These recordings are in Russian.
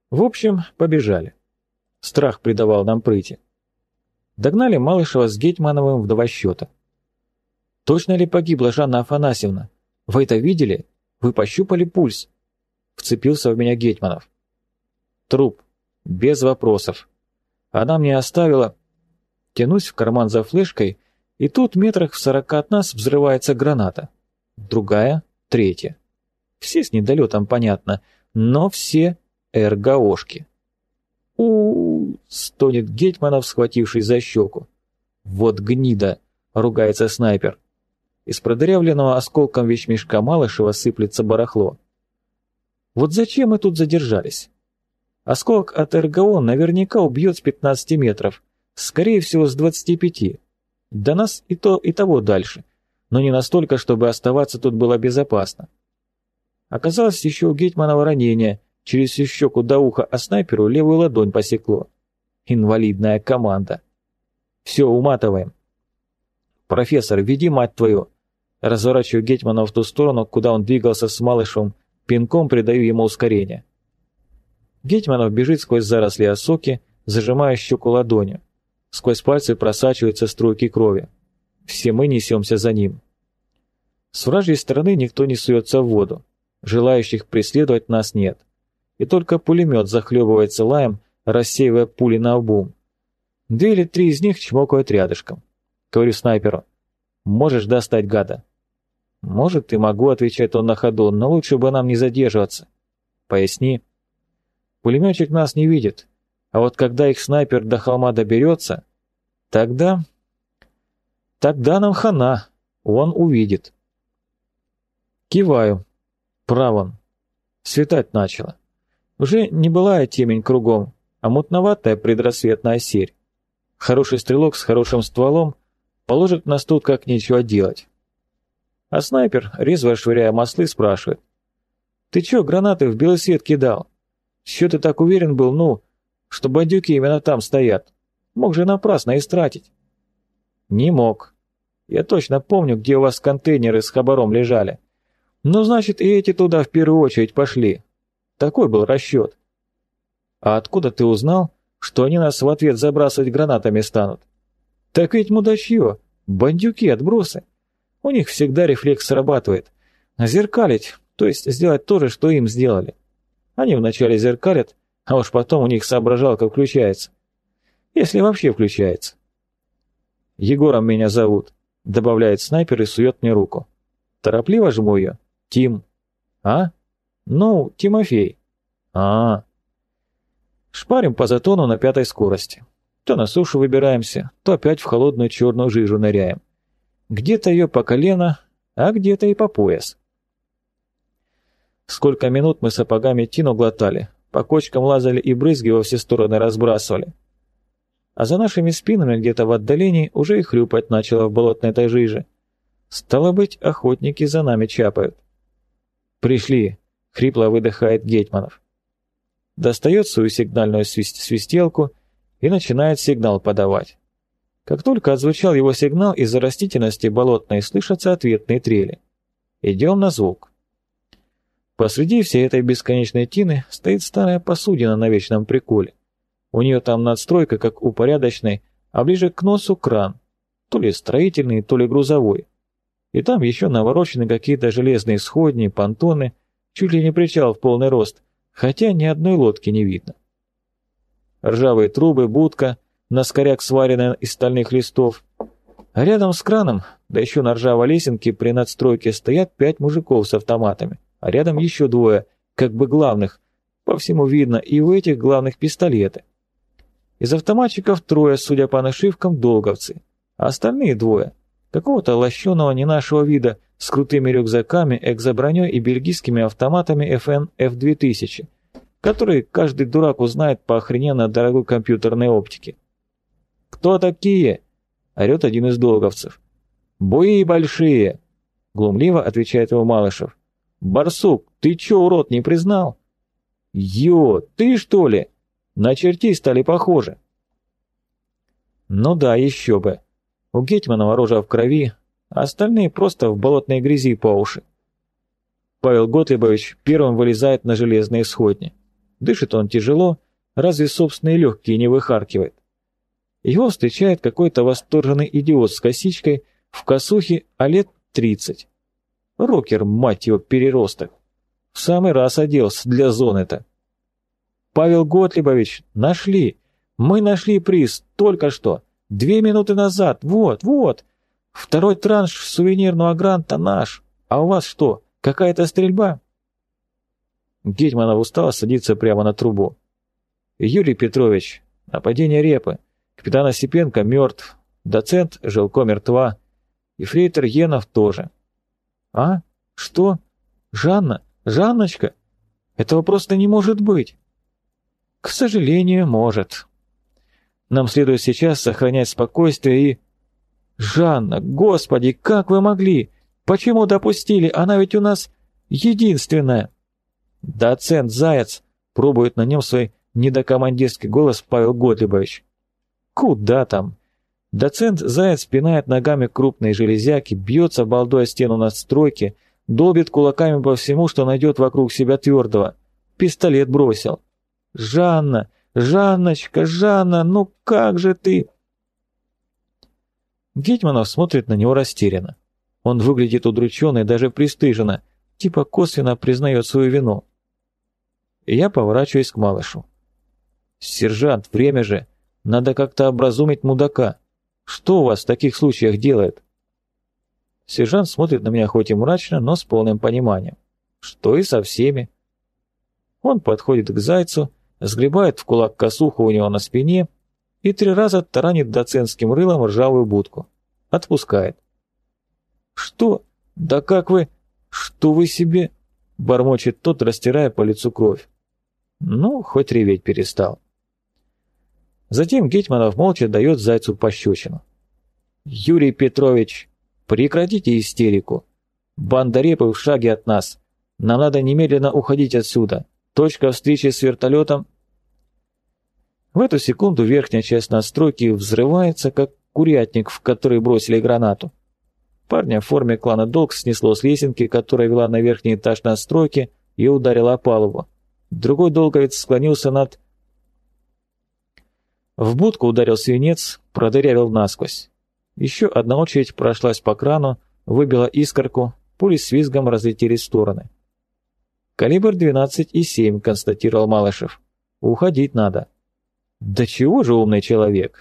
В общем, побежали. Страх придавал нам прыти. Догнали Малышева с Гетмановым в 2 счета. «Точно ли погибла Жанна Афанасьевна? Вы это видели? Вы пощупали пульс?» Вцепился в меня Гетманов. «Труп. Без вопросов. Она мне оставила...» Тянусь в карман за флешкой, и тут метрах в 40 от нас взрывается граната. Другая, третья. Все с недолетом, понятно, но все РГОшки. Стонет Гетманов, схватившись за щеку. «Вот гнида!» — ругается снайпер. Из продырявленного осколком вещмешка Малышева сыплется барахло. Вот зачем мы тут задержались? Осколок от РГО наверняка убьет с 15 метров, скорее всего с 25. До нас и того дальше, но не настолько, чтобы оставаться тут было безопасно. Оказалось, еще у Гетманова ранение, через всю щеку до уха, а снайперу левую ладонь посекло. Инвалидная команда. Все, уматываем. «Профессор, веди, мать твою!» Разворачиваю Гетманова в ту сторону, куда он двигался с Малышевым, пинком придаю ему ускорение. Гетманов бежит сквозь заросли осоки, зажимая щеку ладонью. Сквозь пальцы просачиваются струйки крови. Все мы несемся за ним. С вражьей стороны никто не суется в воду. Желающих преследовать нас нет. И только пулемет захлебывается лаем, рассеивая пули наобум. 2 или 3 из них чмокают рядышком. Говорю снайперу: «Можешь достать гада?» «Может, и могу», — отвечает он на ходу, — «но лучше бы нам не задерживаться». «Поясни». «Пулеметчик нас не видит, а вот когда их снайпер до холма доберется, тогда нам хана, он увидит». Киваю. Прав он. Светать начало. Уже не былая темень кругом, а мутноватая предрассветная серь. Хороший стрелок с хорошим стволом положит нас тут как нечего делать. А снайпер, резво швыряя маслы, спрашивает: «Ты чё гранаты в белый свет кидал? Чё ты так уверен был, что бандюки именно там стоят? Мог же напрасно истратить». «Не мог. Я точно помню, где у вас контейнеры с хабаром лежали. Ну, значит, и эти туда в первую очередь пошли. Такой был расчет». «А откуда ты узнал, что они нас в ответ забрасывать гранатами станут?» «Так ведь мудачье, бандюки, отбросы. У них всегда рефлекс срабатывает. Зеркалить, то есть сделать то же, что им сделали. Они вначале зеркалят, а уж потом у них соображалка включается. Если вообще включается». «Егором меня зовут», — добавляет снайпер и сует мне руку. Торопливо жму ее. «Тим». «А? Ну, Тимофей». «А-а-а». Шпарим по затону на 5-й скорости. То на сушу выбираемся, то опять в холодную черную жижу ныряем. Где-то ее по колено, а где-то и по пояс. Сколько минут мы сапогами тину глотали, по кочкам лазали и брызги во все стороны разбрасывали. А за нашими спинами где-то в отдалении уже и хлюпать начало в болотной этой жиже. Стало быть, охотники за нами чапают. «Пришли», — хрипло выдыхает Гетманов. Достает свою сигнальную свистелку и начинает сигнал подавать. Как только отзвучал его сигнал, из-за растительности болотной слышатся ответные трели. Идем на звук. Посреди всей этой бесконечной тины стоит старая посудина на вечном приколе. У нее там надстройка, как у порядочной, а ближе к носу кран, то ли строительный, то ли грузовой. И там еще наворочены какие-то железные сходни, понтоны, чуть ли не причал в полный рост, хотя ни одной лодки не видно. Ржавые трубы, будка, наскоряк сваренная из стальных листов. А рядом с краном, да еще на ржавой лесенке при надстройке, стоят 5 мужиков с автоматами, а рядом еще 2, как бы главных. По всему видно, и у этих главных пистолеты. Из автоматчиков 3, судя по нашивкам, долговцы, а остальные 2 какого-то лощеного не нашего вида с крутыми рюкзаками, экзоброней и бельгийскими автоматами FN F2000, которые каждый дурак узнает по охрененно дорогой компьютерной оптике. «Кто такие?» — орет один из долговцев. «Буи большие!» — глумливо отвечает его Малышев. «Барсук, ты чё, урод, не признал?» «Ё, ты что ли? На чертей стали похожи». Ну да, еще бы. У Гетманова рожа в крови, а остальные просто в болотной грязи по уши. Павел Готлибович первым вылезает на железные сходни. Дышит он тяжело, разве собственные легкие не выхаркивает. Его встречает какой-то восторженный идиот с косичкой, в косухе, а лет 30. Рокер, мать его, переросток. В самый раз оделся для зоны-то. «Павел Готлибович, нашли! Мы нашли приз, только что! 2 минуты назад, вот, вот! Второй транш сувенирного гранта наш! А у вас что, какая-то стрельба?» Гетьманов устал садиться прямо на трубу. «Юрий Петрович, нападение репы. Капитан Осипенко мертв, доцент Жилко мертва, ефрейтор Енов тоже». «А? Что? Жанна? Жанночка? Этого просто не может быть!» «К сожалению, может. Нам следует сейчас сохранять спокойствие и...» «Жанна, господи, как вы могли? Почему допустили? Она ведь у нас единственная!» «Доцент Заяц!» — пробует на нем свой недокомандирский голос Павел Готлибович. «Куда там?» Доцент Заяц пинает ногами крупные железяки, бьется балдой о стену надстройки, долбит кулаками по всему, что найдет вокруг себя твердого. Пистолет бросил. «Жанна! Жанночка! Жанна! Ну как же ты?» Гетьманов смотрит на него растерянно. Он выглядит удрученно и даже пристыженно, типа косвенно признает свою вину. И я поворачиваюсь к Малышу. «Сержант, время же! Надо как-то образумить мудака. Что у вас в таких случаях делает?» Сержант смотрит на меня хоть и мрачно, но с полным пониманием. Что и со всеми. Он подходит к Зайцу, сгребает в кулак косуху у него на спине и 3 раза таранит доцентским рылом ржавую будку. Отпускает. «Что? Да как вы? Что вы себе?» — бормочет тот, растирая по лицу кровь. Ну, хоть реветь перестал. Затем Гетьманов молча дает Зайцу пощечину. «Юрий Петрович, прекратите истерику. Банда репы в шаге от нас. Нам надо немедленно уходить отсюда. Точка встречи с вертолетом...» В эту секунду верхняя часть надстройки взрывается, как курятник, в который бросили гранату. Парня в форме клана Долг снесло с лесенки, которая вела на верхний этаж надстройки, и ударило о палубу. Другой долговец склонился над... В будку ударил свинец, продырявил насквозь. Еще одна очередь прошлась по крану, выбила искорку, пули с визгом разлетелись в стороны. «Калибр 12,7», — констатировал Малышев. «Уходить надо». «Да чего же умный человек?»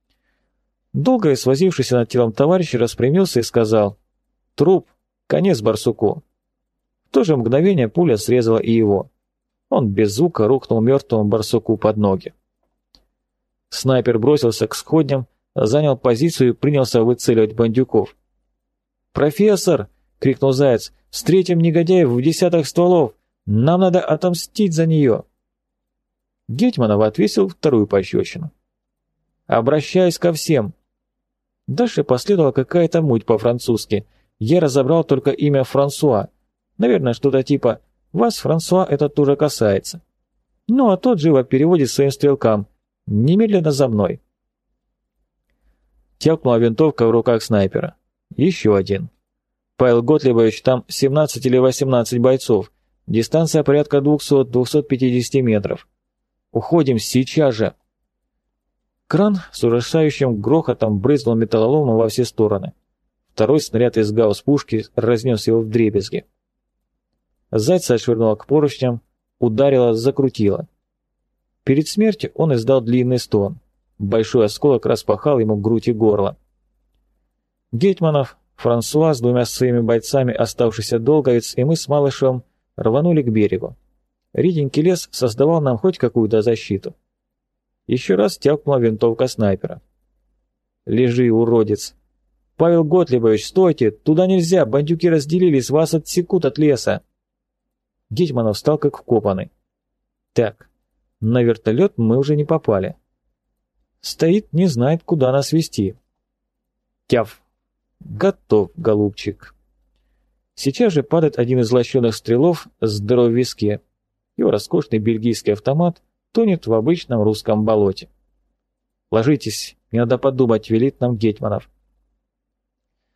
Долго свозившийся над телом товарищ распрямился и сказал: «Труп, конец барсуку». В то же мгновение пуля срезала и его. Он без звука рухнул мертвому барсуку под ноги. Снайпер бросился к сходням, занял позицию и принялся выцеливать бандюков. «Профессор!» — крикнул Заяц. «Встретим негодяев в десятках стволов! Нам надо отомстить за нее!» Гетьманов отвесил вторую пощечину. «Обращаюсь ко всем!» Дальше последовала какая-то муть по-французски. Я разобрал только имя Франсуа. Наверное, что-то типа «Вас, Франсуа, это тоже касается». Ну, а тот живо переводит своим стрелкам: «Немедленно за мной». Тявкнула винтовка в руках снайпера. Еще один. «Павел Готлибович, там 17 или 18 бойцов. Дистанция порядка 200-250 метров. Уходим сейчас же!» Кран с ужасающим грохотом брызнул металлоломом во все стороны. Второй снаряд из гаусс-пушки разнес его вдребезги. Зайца отшвырнула к поручням, ударила, закрутила. Перед смертью он издал длинный стон. Большой осколок распахал ему грудь и горло. Гетьманов, Франсуа с 2 своими бойцами, оставшийся долговец, и мы с Малышевым рванули к берегу. Реденький лес создавал нам хоть какую-то защиту. Еще раз тявкнула винтовка снайпера. «Лежи, уродец!» «Павел Готлибович, стойте! Туда нельзя! Бандюки разделились, вас отсекут от леса!» Гетьманов встал как вкопанный. «Так, на вертолет мы уже не попали. Стоит, не знает, куда нас везти. Тяв! Готов, голубчик!» Сейчас же падает один из лощеных стрелов с дырой в виске. Его роскошный бельгийский автомат тонет в обычном русском болоте. «Ложитесь, не надо подумать», — велит нам Гетьманов.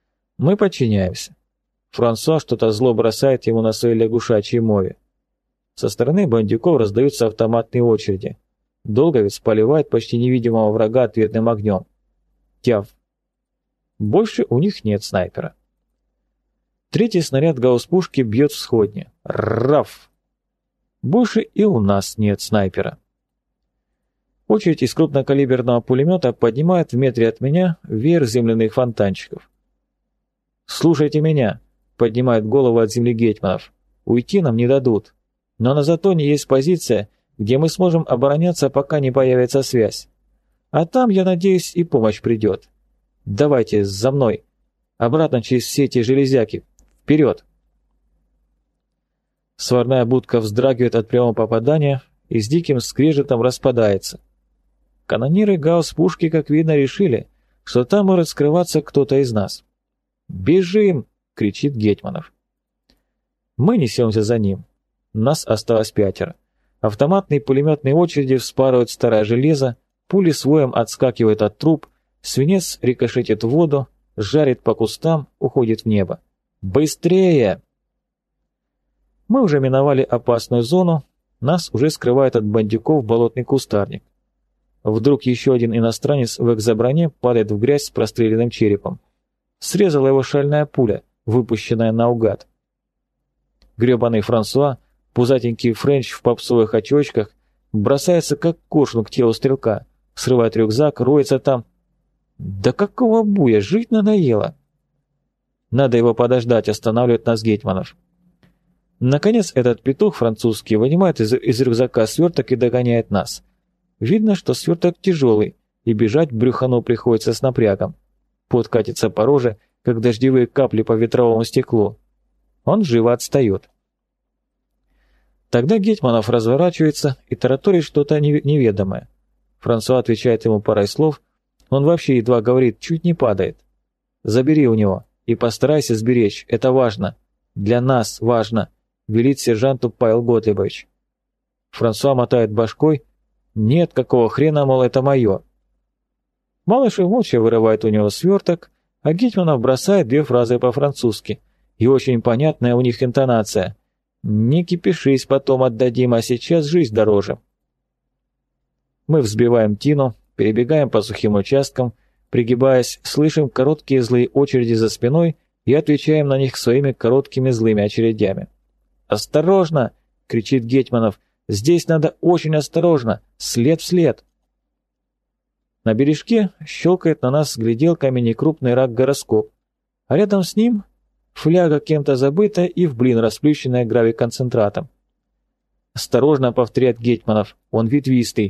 Мы подчиняемся. Франсуа что-то зло бросает ему на своей лягушачьей мове. Со стороны бандюков раздаются автоматные очереди. Долговец поливает почти невидимого врага ответным огнем. Тяв. Больше у них нет снайпера. Третий снаряд гаусс-пушки бьет в сходни. Раф! Больше и у нас нет снайпера. Очередь из крупнокалиберного пулемета поднимает в метре от меня веер земляных фонтанчиков. «Слушайте меня!» — поднимает голову от земли гетманов. «Уйти нам не дадут. Но на Затоне есть позиция, где мы сможем обороняться, пока не появится связь. А там, я надеюсь, и помощь придет. Давайте, за мной. Обратно через все эти железяки. Вперед!» Сварная будка вздрагивает от прямого попадания и с диким скрежетом распадается. Канониры гаусс-пушки, как видно, решили, что там может скрываться кто-то из нас. «Бежим!» — кричит Гетманов. Мы несемся за ним. Нас осталось 5. Автоматные пулеметные очереди вспарывают старое железо, пули с воем отскакивают от труб, свинец рикошетит в воду, жарит по кустам, уходит в небо. «Быстрее!» Мы уже миновали опасную зону, нас уже скрывает от бандюков болотный кустарник. Вдруг еще один иностранец в экзоброне падает в грязь с простреленным черепом. Срезала его шальная пуля, выпущенная наугад. Гребаный Франсуа, пузатенький Френч в попсовых очочках, бросается как коршун к телу стрелка, срывает рюкзак, роется там. Да какого буя, жить надоело. Надо его подождать, останавливает нас Гетманов. Наконец этот петух французский вынимает из рюкзака сверток и догоняет нас. Видно, что сверток тяжелый, и бежать брюхану приходится с напрягом. Пот катится по роже, как дождевые капли по ветровому стеклу. Он живо отстает. Тогда Гетманов разворачивается и тараторит что-то неведомое. Франсуа отвечает ему парой слов, он вообще едва говорит, чуть не падает. «Забери у него и постарайся сберечь, это важно. Для нас важно», — велит сержанту Павел Готлибович. Франсуа мотает башкой, «Нет, какого хрена, мол, это мое». Малышев молча вырывает у него сверток, а Гетманов бросает 2 фразы по-французски, и очень понятная у них интонация. «Не кипишись, потом отдадим, а сейчас жизнь дороже». Мы взбиваем тину, перебегаем по сухим участкам, пригибаясь, слышим короткие злые очереди за спиной и отвечаем на них своими короткими злыми очередями. «Осторожно!» — кричит Гетманов. «Здесь надо очень осторожно! След в след!» На бережке щелкает на нас с гляделками некрупный рак-гороскоп, а рядом с ним фляга кем-то забытая и в блин расплющенная гравиконцентратом. «Осторожно!» — повторяет Гетманов. «Он ветвистый!»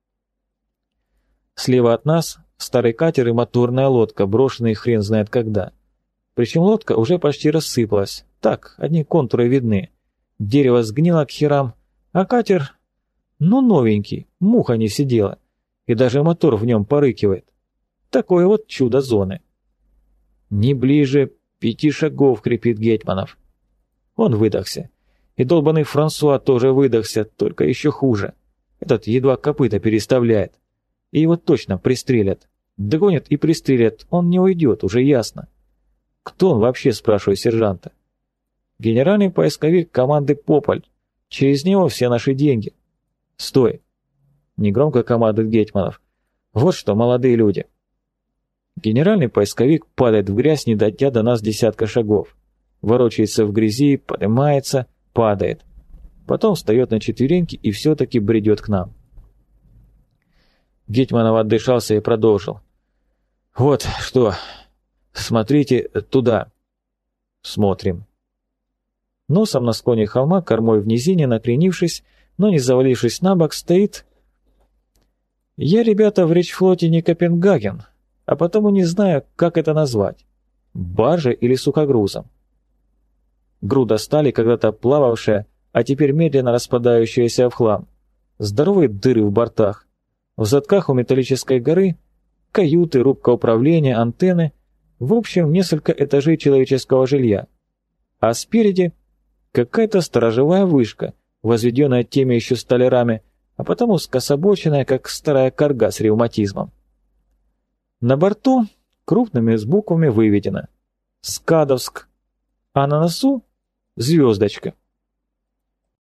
Слева от нас старый катер и моторная лодка, брошенные хрен знает когда. Причем лодка уже почти рассыпалась. Так, одни контуры видны. Дерево сгнило к херам, а катер, новенький, муха не сидела. И даже мотор в нем порыкивает. Такое вот чудо зоны. «Не ближе 5 шагов», — хрипит Гетманов. Он выдохся. И долбанный Франсуа тоже выдохся, только еще хуже. Этот едва копыта переставляет. И его точно пристрелят. Догонят и пристрелят, он не уйдет, уже ясно. Кто он вообще, спрашиваю сержанта? Генеральный поисковик команды «Пополь». Через него все наши деньги. Стой. Негромко командует Гетманов. Вот что, молодые люди. Генеральный поисковик падает в грязь, не дойдя до нас 10 шагов. Ворочается в грязи, поднимается, падает. Потом встает на четвереньки и все-таки бредет к нам. Гетманов отдышался и продолжил. «Вот что. Смотрите туда». Смотрим. Носом на склоне холма, кормой в низине, накренившись, но не завалившись на бок, стоит... Я, ребята, в речфлоте не Копенгаген, а потому не знаю, как это назвать. Баржей или сухогрузом. Груда стали, когда-то плававшая, а теперь медленно распадающаяся в хлам. Здоровые дыры в бортах. В задках у металлической горы каюты, рубка управления, антенны. В общем, несколько этажей человеческого жилья. А спереди какая-то сторожевая вышка, возведенная теми еще столярами, а потому скособоченная, как старая карга с ревматизмом. На борту крупными буквами выведено «Скадовск», а на носу звездочка.